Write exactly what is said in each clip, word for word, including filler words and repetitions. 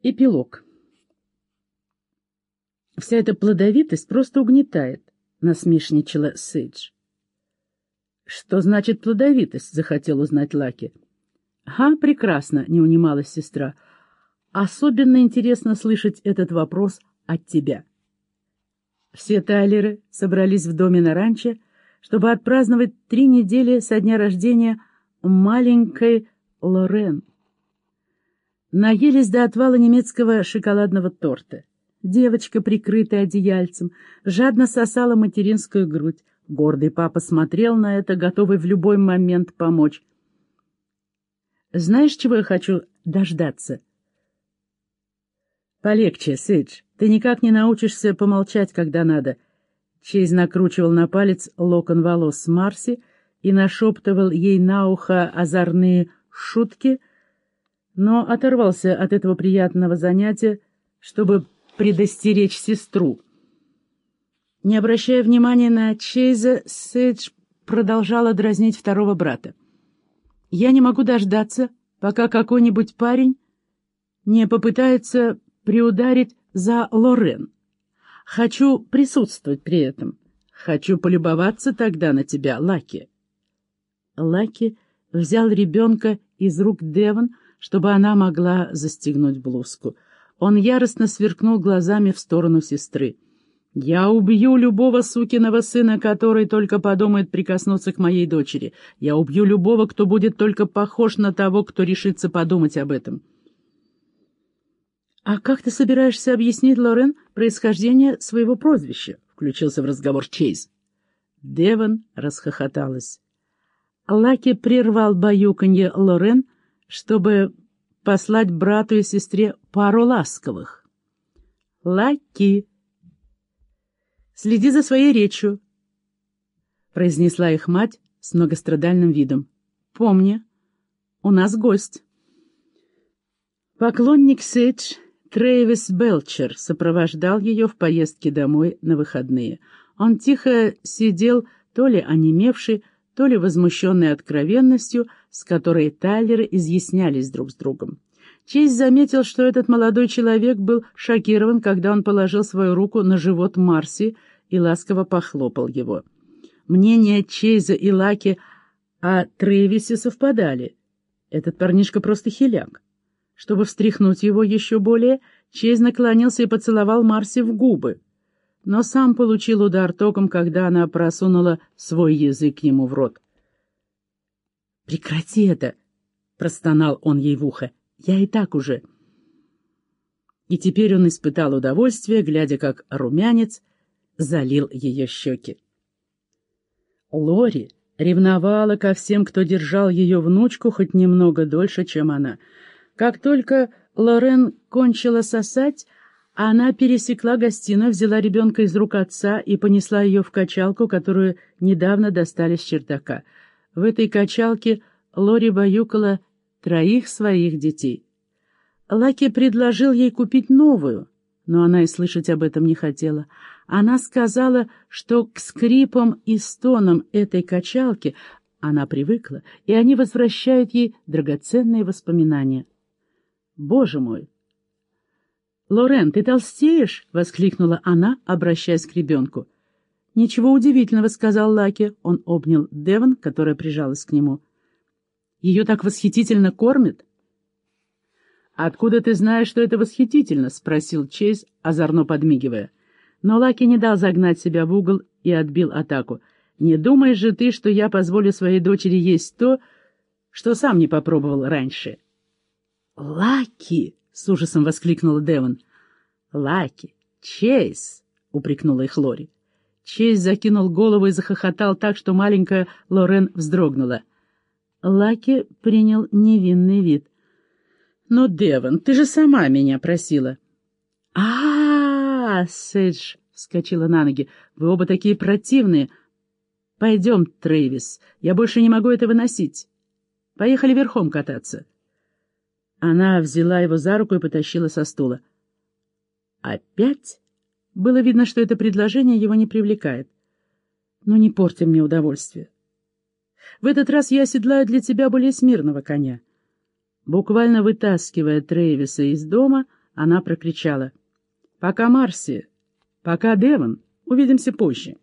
Эпилог. «Вся эта плодовитость просто угнетает», — насмешничала Сейдж. «Что значит плодовитость?» — захотел узнать Лаки. «Ага, прекрасно», — не унималась сестра. «Особенно интересно слышать этот вопрос от тебя». Все Тайлеры собрались в доме на ранчо, чтобы отпраздновать три недели со дня рождения маленькой Лорен. Наелись до отвала немецкого шоколадного торта. Девочка, прикрытая одеяльцем, жадно сосала материнскую грудь. Гордый папа смотрел на это, готовый в любой момент помочь. «Знаешь, чего я хочу дождаться?» «Полегче, Сейдж. Ты никак не научишься помолчать, когда надо». Чейз накручивал на палец локон волос Марси и нашептывал ей на ухо озорные шутки, но оторвался от этого приятного занятия, чтобы предостеречь сестру. Не обращая внимания на Чейза, Сейдж продолжала дразнить второго брата. «Я не могу дождаться, пока какой-нибудь парень не попытается приударить за Лорен. Хочу присутствовать при этом. Хочу полюбоваться тогда на тебя, Лаки». Лаки взял ребенка из рук Девон, чтобы она могла застегнуть блузку. Он яростно сверкнул глазами в сторону сестры. «Я убью любого сукиного сына, который только подумает прикоснуться к моей дочери. Я убью любого, кто будет только похож на того, кто решится подумать об этом». «А как ты собираешься объяснить Лорен происхождение своего прозвища?» — включился в разговор Чейз. Девон расхохоталась. Лаки прервал баюканье Лорен, чтобы послать брату и сестре пару ласковых. «Лаки, следи за своей речью», — произнесла их мать с многострадальным видом. «Помни, у нас гость». Поклонник Сейдж Трэвис Белчер сопровождал ее в поездке домой на выходные. Он тихо сидел, то ли онемевший, то ли возмущенный откровенностью, с которой Тайлеры изъяснялись друг с другом. Чейз заметил, что этот молодой человек был шокирован, когда он положил свою руку на живот Марси и ласково похлопал его. Мнения Чейза и Лаки о Трэвисе совпадали. Этот парнишка просто хиляк. Чтобы встряхнуть его еще более, Чейз наклонился и поцеловал Марси в губы, но сам получил удар током, когда она просунула свой язык ему в рот. «Прекрати это!» — простонал он ей в ухо. «Я и так уже...» И теперь он испытал удовольствие, глядя, как румянец залил ее щеки. Лори ревновала ко всем, кто держал ее внучку хоть немного дольше, чем она. Как только Лорен кончила сосать, она пересекла гостиную, взяла ребенка из рук отца и понесла ее в качалку, которую недавно достали с чердака. В этой качалке Лори баюкала троих своих детей. Лаки предложил ей купить новую, но она и слышать об этом не хотела. Она сказала, что к скрипам и стонам этой качалки она привыкла, и они возвращают ей драгоценные воспоминания. «Боже мой!» «Лорен, ты толстеешь?» — воскликнула она, обращаясь к ребенку. «Ничего удивительного», — сказал Лаки. Он обнял Девон, которая прижалась к нему. «Ее так восхитительно кормят?» «Откуда ты знаешь, что это восхитительно?» — спросил Чейз, озорно подмигивая. Но Лаки не дал загнать себя в угол и отбил атаку. «Не думаешь же ты, что я позволю своей дочери есть то, что сам не попробовал раньше?» «Лаки!» — с ужасом воскликнула Девон. «Лаки! Чейз!» — упрекнула их Лори. Чейз закинул голову и захохотал так, что маленькая Лорен вздрогнула. Лаки принял невинный вид. «Ну, Девон, ты же сама меня просила». «А-а-а!» — Сейдж вскочила на ноги. «Вы оба такие противные. Пойдем, Трэвис, я больше не могу это выносить. Поехали верхом кататься». Она взяла его за руку и потащила со стула. «Опять?» Было видно, что это предложение его не привлекает. «Ну, не порти мне удовольствие. В этот раз я оседлаю для тебя более смирного коня». Буквально вытаскивая Трэвиса из дома, Она прокричала: «Пока, Марси! Пока, Девон! Увидимся позже!»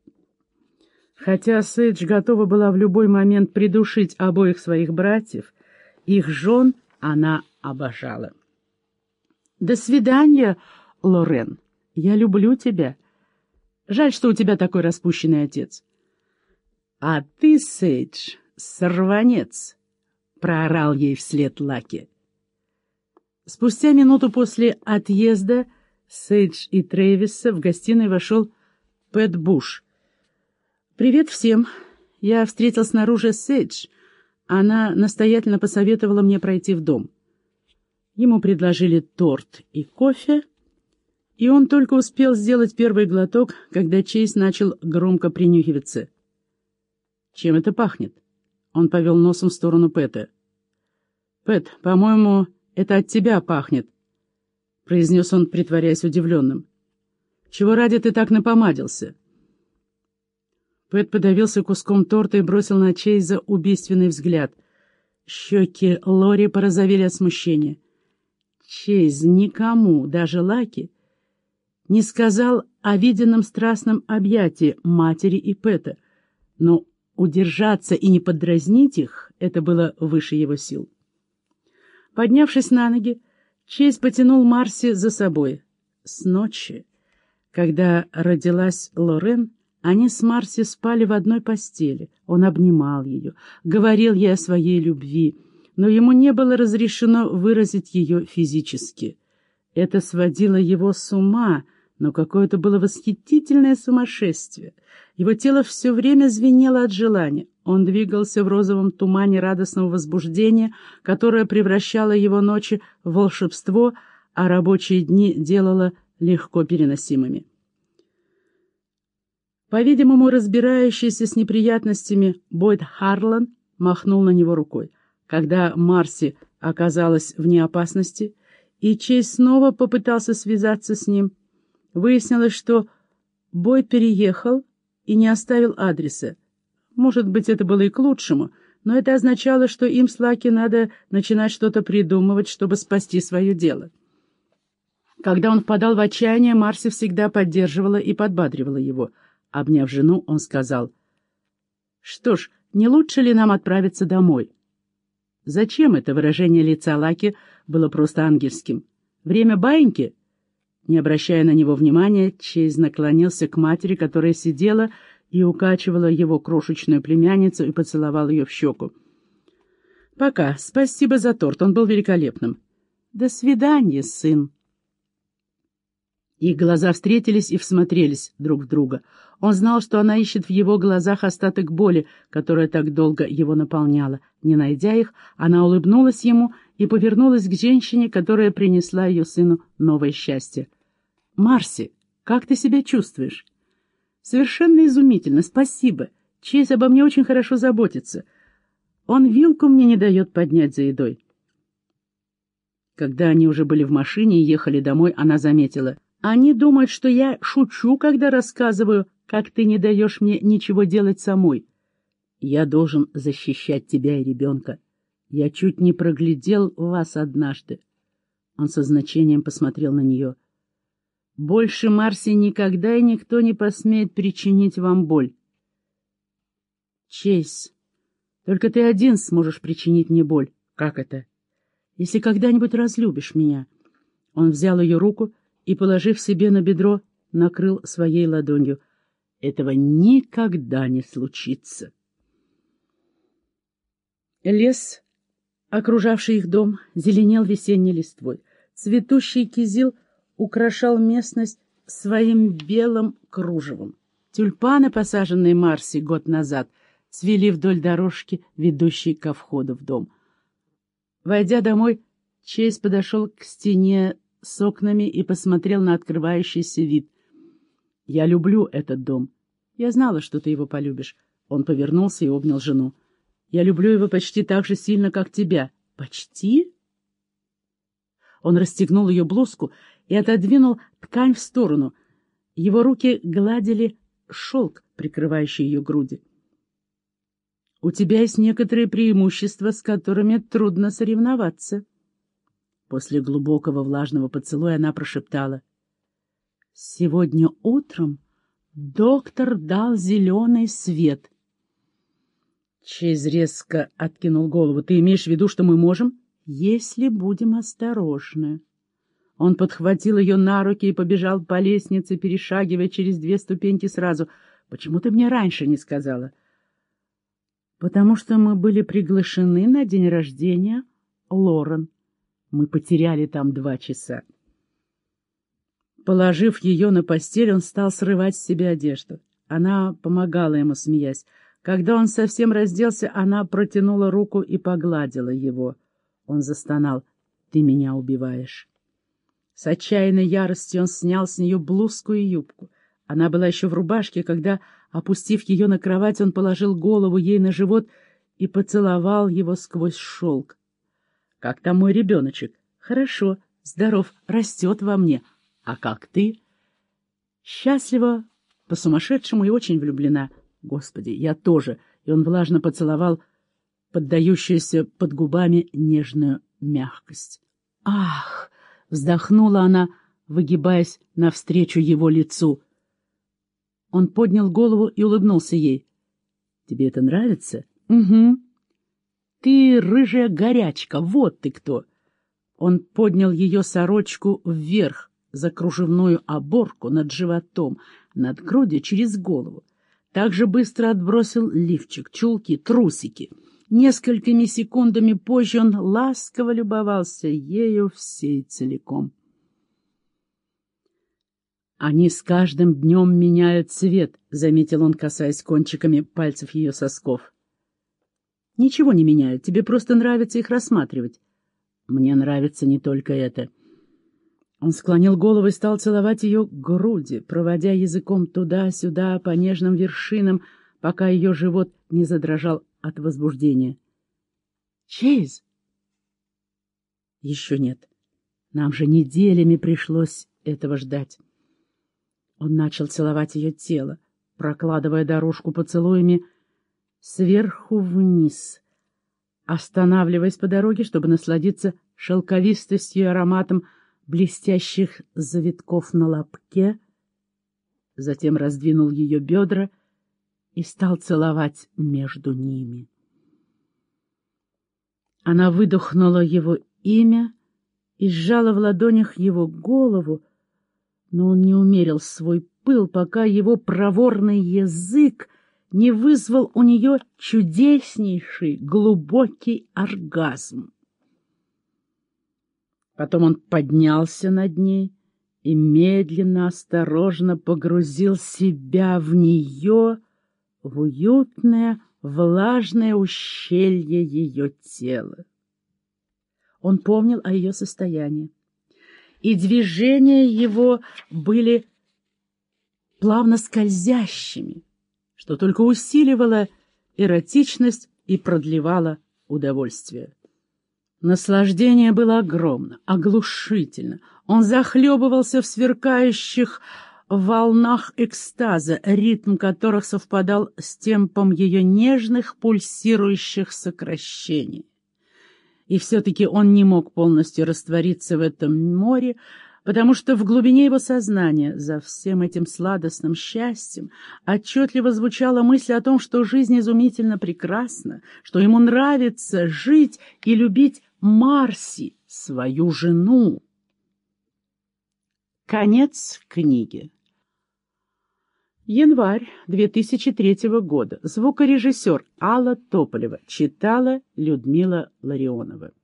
Хотя Сейдж готова была в любой момент придушить обоих своих братьев, их жен она обожала. «До свидания, Лорен. Я люблю тебя. Жаль, что у тебя такой распущенный отец». «А ты, Сейдж, сорванец!» — проорал ей вслед Лаки. Спустя минуту после отъезда Сейдж и Трэвиса в гостиной вошел Пэт Буш. «Привет всем. Я встретил снаружи Сейдж. Она настоятельно посоветовала мне пройти в дом». Ему предложили торт и кофе, и он только успел сделать первый глоток, когда Чейз начал громко принюхиваться. «Чем это пахнет?» Он повел носом в сторону Пэта. «Пэт, по-моему, это от тебя пахнет», — произнес он, притворяясь удивленным. «Чего ради ты так напомадился?» Пэт подавился куском торта и бросил на Чейза убийственный взгляд. Щеки Лори порозовели от смущения. Чейз никому, даже Лаки, не сказал о виденном страстном объятии матери и Пэта, но удержаться и не подразнить их — это было выше его сил. Поднявшись на ноги, Чейз потянул Марси за собой. С ночи, когда родилась Лорен, они с Марси спали в одной постели. Он обнимал ее, говорил ей о своей любви, но ему не было разрешено выразить ее физически. Это сводило его с ума, но какое-то было восхитительное сумасшествие. Его тело все время звенело от желания. Он двигался в розовом тумане радостного возбуждения, которое превращало его ночи в волшебство, а рабочие дни делало легко переносимыми. По-видимому, разбирающийся с неприятностями Бойд Харлан махнул на него рукой. Когда Марси оказалась вне опасности, и Чейз снова попытался связаться с ним, выяснилось, что Бойд переехал и не оставил адреса. Может быть, это было и к лучшему, но это означало, что им с Лаки надо начинать что-то придумывать, чтобы спасти свое дело. Когда он впадал в отчаяние, Марси всегда поддерживала и подбадривала его. Обняв жену, он сказал: «Что ж, не лучше ли нам отправиться домой?» «Зачем это?» — выражение лица Лаки было просто ангельским. «Время баиньки?» Не обращая на него внимания, Чейз наклонился к матери, которая сидела и укачивала его крошечную племянницу, и поцеловал ее в щеку. «Пока. Спасибо за торт. Он был великолепным». «До свидания, сын». Их глаза встретились и всмотрелись друг в друга. Он знал, что она ищет в его глазах остаток боли, которая так долго его наполняла. Не найдя их, она улыбнулась ему и повернулась к женщине, которая принесла ее сыну новое счастье. «Марси, как ты себя чувствуешь?» «Совершенно изумительно, спасибо. Чейз обо мне очень хорошо заботится. Он вилку мне не дает поднять за едой». Когда они уже были в машине и ехали домой, она заметила: «Они думают, что я шучу, когда рассказываю, как ты не даешь мне ничего делать самой. Я должен защищать тебя и ребенка. Я чуть не проглядел вас однажды». Он со значением посмотрел на нее. «Больше, Марси, никогда и никто не посмеет причинить вам боль». «Чейз, только ты один сможешь причинить мне боль». «Как это?» «Если когда-нибудь разлюбишь меня». Он взял ее руку и, положив себе на бедро, накрыл своей ладонью. «Этого никогда не случится». Лес, окружавший их дом, зеленел весенней листвой. Цветущий кизил украшал местность своим белым кружевом. Тюльпаны, посаженные Марси год назад, цвели вдоль дорожки, ведущей ко входу в дом. Войдя домой, Чейз подошел к стене с окнами и посмотрел на открывающийся вид. «Я люблю этот дом. Я знала, что ты его полюбишь». Он повернулся и обнял жену. «Я люблю его почти так же сильно, как тебя». «Почти?» Он расстегнул ее блузку и отодвинул ткань в сторону. Его руки гладили шелк, прикрывающий ее груди. «У тебя есть некоторые преимущества, с которыми трудно соревноваться». После глубокого влажного поцелуя она прошептала: «Сегодня утром доктор дал зеленый свет». Чейз резко откинул голову. «Ты имеешь в виду, что мы можем?» «Если будем осторожны». Он подхватил ее на руки и побежал по лестнице, перешагивая через две ступеньки сразу. «Почему ты мне раньше не сказала?» «Потому что мы были приглашены на день рождения Лорен. Мы потеряли там два часа». Положив ее на постель, он стал срывать с себя одежду. Она помогала ему, смеясь. Когда он совсем разделся, она протянула руку и погладила его. Он застонал: «Ты меня убиваешь». С отчаянной яростью он снял с нее блузку и юбку. Она была еще в рубашке, когда, опустив ее на кровать, он положил голову ей на живот и поцеловал его сквозь шелк. «Как там мой ребеночек?» «Хорошо, здоров, растет во мне. А как ты?» «Счастлива, по-сумасшедшему и очень влюблена». «Господи, я тоже». И он влажно поцеловал поддающуюся под губами нежную мягкость. «Ах!» — вздохнула она, выгибаясь навстречу его лицу. Он поднял голову и улыбнулся ей. «Тебе это нравится?» «Угу. Ты рыжая горячка, вот ты кто!» Он поднял ее сорочку вверх, за кружевную оборку над животом, над грудью через голову. Также быстро отбросил лифчик, чулки, трусики. Несколькими секундами позже он ласково любовался ею всей целиком. «Они с каждым днем меняют цвет», — заметил он, касаясь кончиками пальцев ее сосков. «Ничего не меняют, тебе просто нравится их рассматривать». «Мне нравится не только это». Он склонил голову и стал целовать ее груди, проводя языком туда-сюда по нежным вершинам, пока ее живот не задрожал от возбуждения. «Чейз!» «Еще нет. Нам же неделями пришлось этого ждать». Он начал целовать ее тело, прокладывая дорожку поцелуями сверху вниз, останавливаясь по дороге, чтобы насладиться шелковистостью и ароматом блестящих завитков на лобке, затем раздвинул ее бедра и стал целовать между ними. Она выдохнула его имя и сжала в ладонях его голову, но он не умерил свой пыл, пока его проворный язык не вызвал у нее чудеснейший глубокий оргазм. Потом он поднялся над ней и медленно, осторожно погрузил себя в нее, в уютное, влажное ущелье ее тела. Он помнил о ее состоянии, и движения его были плавно скользящими, что только усиливало эротичность и продлевало удовольствие. Наслаждение было огромно, оглушительно. Он захлебывался в сверкающих волнах экстаза, ритм которых совпадал с темпом ее нежных пульсирующих сокращений. И все-таки он не мог полностью раствориться в этом море, потому что в глубине его сознания, за всем этим сладостным счастьем, отчетливо звучала мысль о том, что жизнь изумительно прекрасна, что ему нравится жить и любить Марси, свою жену. Конец книги. Январь две тысячи третьего года. Звукорежиссер Алла Тополева. Читала Людмила Ларионова.